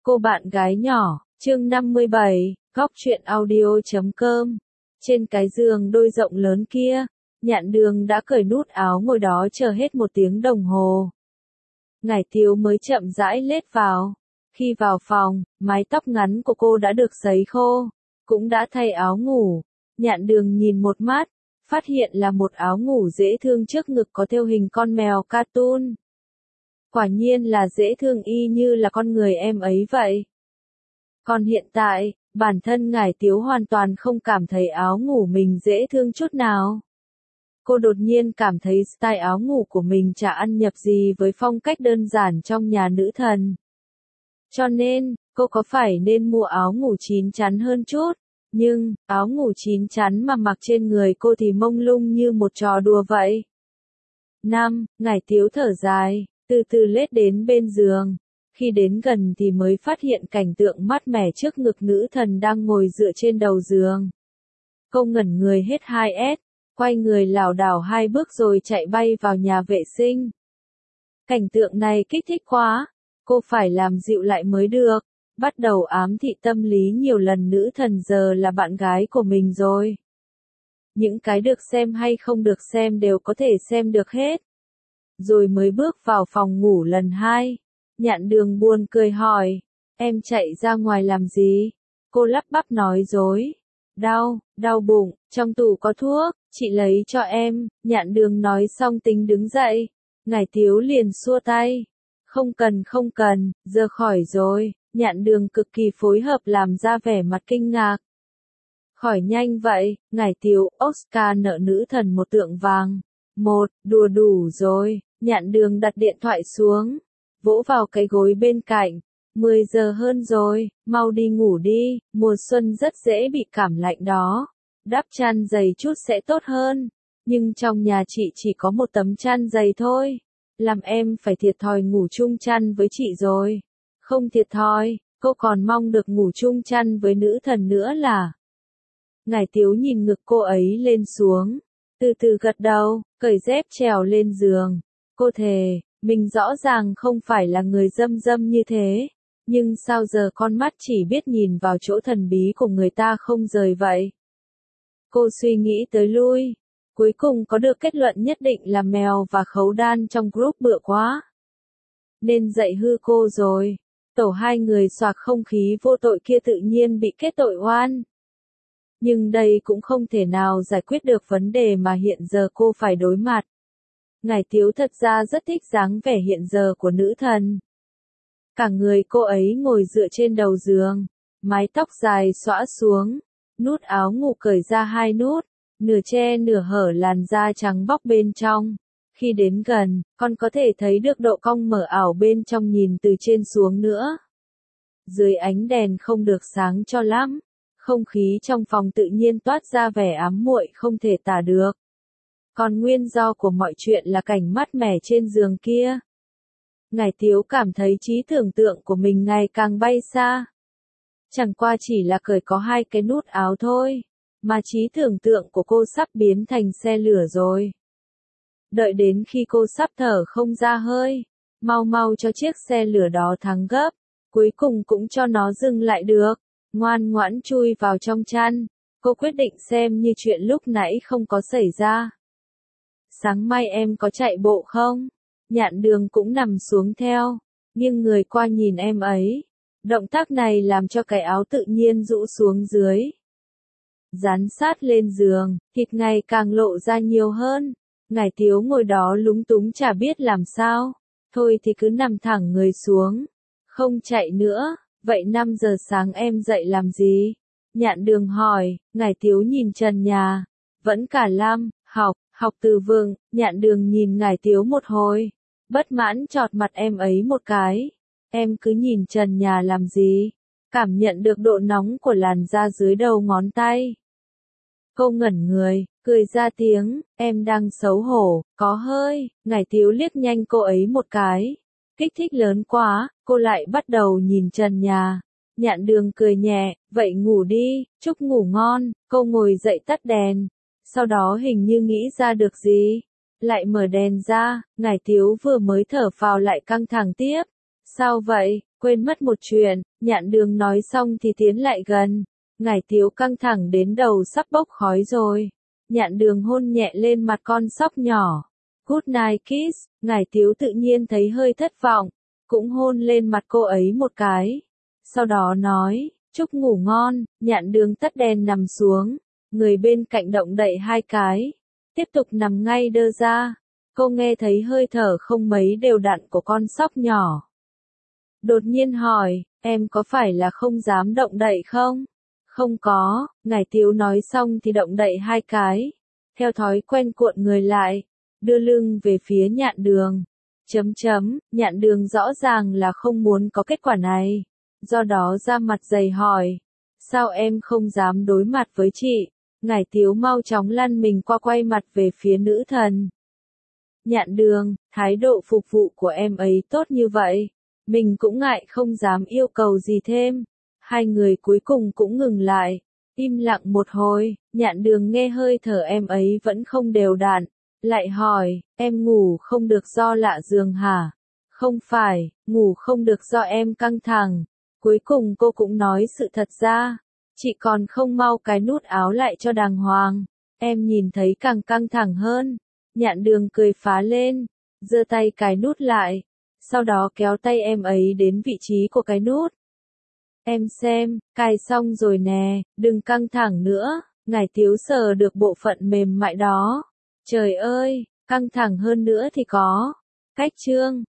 Cô bạn gái nhỏ, chương 57, góc truyện audio.com. Trên cái giường đôi rộng lớn kia, Nhạn Đường đã cởi nút áo ngồi đó chờ hết 1 tiếng đồng hồ. Ngải Tiếu mới chậm rãi lết vào. Khi vào phòng, mái tóc ngắn của cô đã được sấy khô, cũng đã thay áo ngủ. Nhạn Đường nhìn một mắt, phát hiện là một áo ngủ dễ thương trước ngực có thêu hình con mèo cartoon. Quả nhiên là dễ thương y như là con người em ấy vậy. Còn hiện tại, bản thân Ngải Tiếu hoàn toàn không cảm thấy áo ngủ mình dễ thương chút nào. Cô đột nhiên cảm thấy style áo ngủ của mình chả ăn nhập gì với phong cách đơn giản trong nhà nữ thần. Cho nên, cô có phải nên mua áo ngủ chín chắn hơn chút, nhưng, áo ngủ chín chắn mà mặc trên người cô thì mông lung như một trò đùa vậy. Ngải Tiếu thở dài, từ từ lết đến bên giường. Khi đến gần thì mới phát hiện cảnh tượng mát mẻ trước ngực nữ thần đang ngồi dựa trên đầu giường. Cô ngẩn người hết 2S, quay người lảo đảo 2 bước rồi chạy bay vào nhà vệ sinh. Cảnh tượng này kích thích quá, cô phải làm dịu lại mới được, bắt đầu ám thị tâm lý nhiều lần nữ thần giờ là bạn gái của mình rồi. Những cái được xem hay không được xem đều có thể xem được hết. Rồi mới bước vào phòng ngủ lần 2. Nhạn Đường buồn cười hỏi, em chạy ra ngoài làm gì? Cô lắp bắp nói dối. Đau bụng, trong tủ có thuốc, chị lấy cho em. Nhạn Đường nói xong tính đứng dậy. Ngải Tiếu liền xua tay. Không cần, giờ khỏi rồi. Nhạn Đường cực kỳ phối hợp làm ra vẻ mặt kinh ngạc. Khỏi nhanh vậy, Ngải Tiếu, Oscar nợ nữ thần một tượng vàng. Đùa đủ rồi. Nhạn Đường đặt điện thoại xuống, vỗ vào cái gối bên cạnh. 10 giờ hơn rồi, mau đi ngủ đi, mùa xuân rất dễ bị cảm lạnh đó. Đắp chăn dày chút sẽ tốt hơn. Nhưng trong nhà chị chỉ có một tấm chăn dày thôi. Làm em phải thiệt thòi ngủ chung chăn với chị rồi. Không thiệt thòi, cô còn mong được ngủ chung chăn với nữ thần nữa là. Ngải Tiếu nhìn ngực cô ấy lên xuống, từ từ gật đầu, cởi dép trèo lên giường. Cô thề, mình rõ ràng không phải là người dâm như thế, nhưng sao giờ con mắt chỉ biết nhìn vào chỗ thần bí của người ta không rời vậy? Cô suy nghĩ tới lui, cuối cùng có được kết luận nhất định là Mèo và Khấu Đan trong group bựa quá. Nên dạy hư cô rồi, tổ 2 người xoạc không khí vô tội kia tự nhiên bị kết tội oan. Nhưng đây cũng không thể nào giải quyết được vấn đề mà hiện giờ cô phải đối mặt. Ngải Tiếu thật ra rất thích dáng vẻ hiện giờ của nữ thần. Cả người cô ấy ngồi dựa trên đầu giường, mái tóc dài xõa xuống, nút áo ngủ cởi ra 2 nút, nửa che nửa hở làn da trắng bóc bên trong. Khi đến gần, con có thể thấy được độ cong mở ảo bên trong nhìn từ trên xuống nữa. Dưới ánh đèn không được sáng cho lắm, không khí trong phòng tự nhiên toát ra vẻ ám muội không thể tả được. Còn nguyên do của mọi chuyện là cảnh mát mẻ trên giường kia. Ngải Tiếu cảm thấy trí tưởng tượng của mình ngày càng bay xa. Chẳng qua chỉ là cởi có 2 cái nút áo thôi, mà trí tưởng tượng của cô sắp biến thành xe lửa rồi. Đợi đến khi cô sắp thở không ra hơi, mau cho chiếc xe lửa đó thắng gấp, cuối cùng cũng cho nó dừng lại được, ngoan ngoãn chui vào trong chăn. Cô quyết định xem như chuyện lúc nãy không có xảy ra. Sáng mai em có chạy bộ không? Nhạn Đường cũng nằm xuống theo, nghiêng người qua nhìn em ấy. Động tác này làm cho cái áo tự nhiên rũ xuống dưới. Dán sát lên giường, thịt ngày càng lộ ra nhiều hơn. Ngải Tiếu ngồi đó lúng túng chả biết làm sao. Thôi thì cứ nằm thẳng người xuống. Không chạy nữa, vậy 5 giờ sáng em dậy làm gì? Nhạn Đường hỏi. Ngải Tiếu nhìn trần nhà. Vẫn cả lam, học từ vựng. Nhạn Đường nhìn Ngải Tiếu một hồi, bất mãn chọt mặt em ấy một cái. Em cứ nhìn trần nhà làm gì? Cảm nhận được độ nóng của làn da dưới đầu ngón tay. Cô ngẩn người, cười ra tiếng, em đang xấu hổ, có hơi. Ngải Tiếu liếc nhanh cô ấy một cái. Kích thích lớn quá, cô lại bắt đầu nhìn trần nhà. Nhạn Đường cười nhẹ, vậy ngủ đi, chúc ngủ ngon. Cô ngồi dậy tắt đèn. Sau đó hình như nghĩ ra được gì, lại mở đèn ra. Ngải Tiếu vừa mới thở phào lại căng thẳng tiếp. Sao vậy, quên mất một chuyện, Nhạn Đường nói xong thì tiến lại gần. Ngải Tiếu căng thẳng đến đầu sắp bốc khói rồi. Nhạn Đường hôn nhẹ lên mặt con sóc nhỏ. Good night kiss, Ngải Tiếu tự nhiên thấy hơi thất vọng, cũng hôn lên mặt cô ấy một cái. Sau đó nói, chúc ngủ ngon, Nhạn Đường tắt đèn nằm xuống, người bên cạnh động đậy 2 cái, tiếp tục nằm ngay đơ ra. Cô nghe thấy hơi thở không mấy đều đặn của con sóc nhỏ. Đột nhiên hỏi, em có phải là không dám động đậy không? Không có, Ngải Tiếu nói xong thì động đậy 2 cái. Theo thói quen cuộn người lại, đưa lưng về phía Nhạn Đường. Nhạn Đường rõ ràng là không muốn có kết quả này. Do đó ra mặt dày hỏi. Sao em không dám đối mặt với chị? Ngải Tiếu mau chóng lăn mình qua quay mặt về phía nữ thần. Nhạn Đường, thái độ phục vụ của em ấy tốt như vậy. Mình cũng ngại không dám yêu cầu gì thêm. Hai người cuối cùng cũng ngừng lại. Im lặng một hồi, Nhạn Đường nghe hơi thở em ấy vẫn không đều đặn. Lại hỏi, em ngủ không được do lạ giường hả? Không phải, ngủ không được do em căng thẳng. Cuối cùng cô cũng nói sự thật ra. Chị còn không mau cái nút áo lại cho đàng hoàng. Em nhìn thấy càng căng thẳng hơn. Nhạn Đường cười phá lên, giơ tay cài nút lại. Sau đó kéo tay em ấy đến vị trí của cái nút. Em xem, cài xong rồi nè, đừng căng thẳng nữa. Ngải Tiếu sờ được bộ phận mềm mại đó. Trời ơi, căng thẳng hơn nữa thì có. Cách chương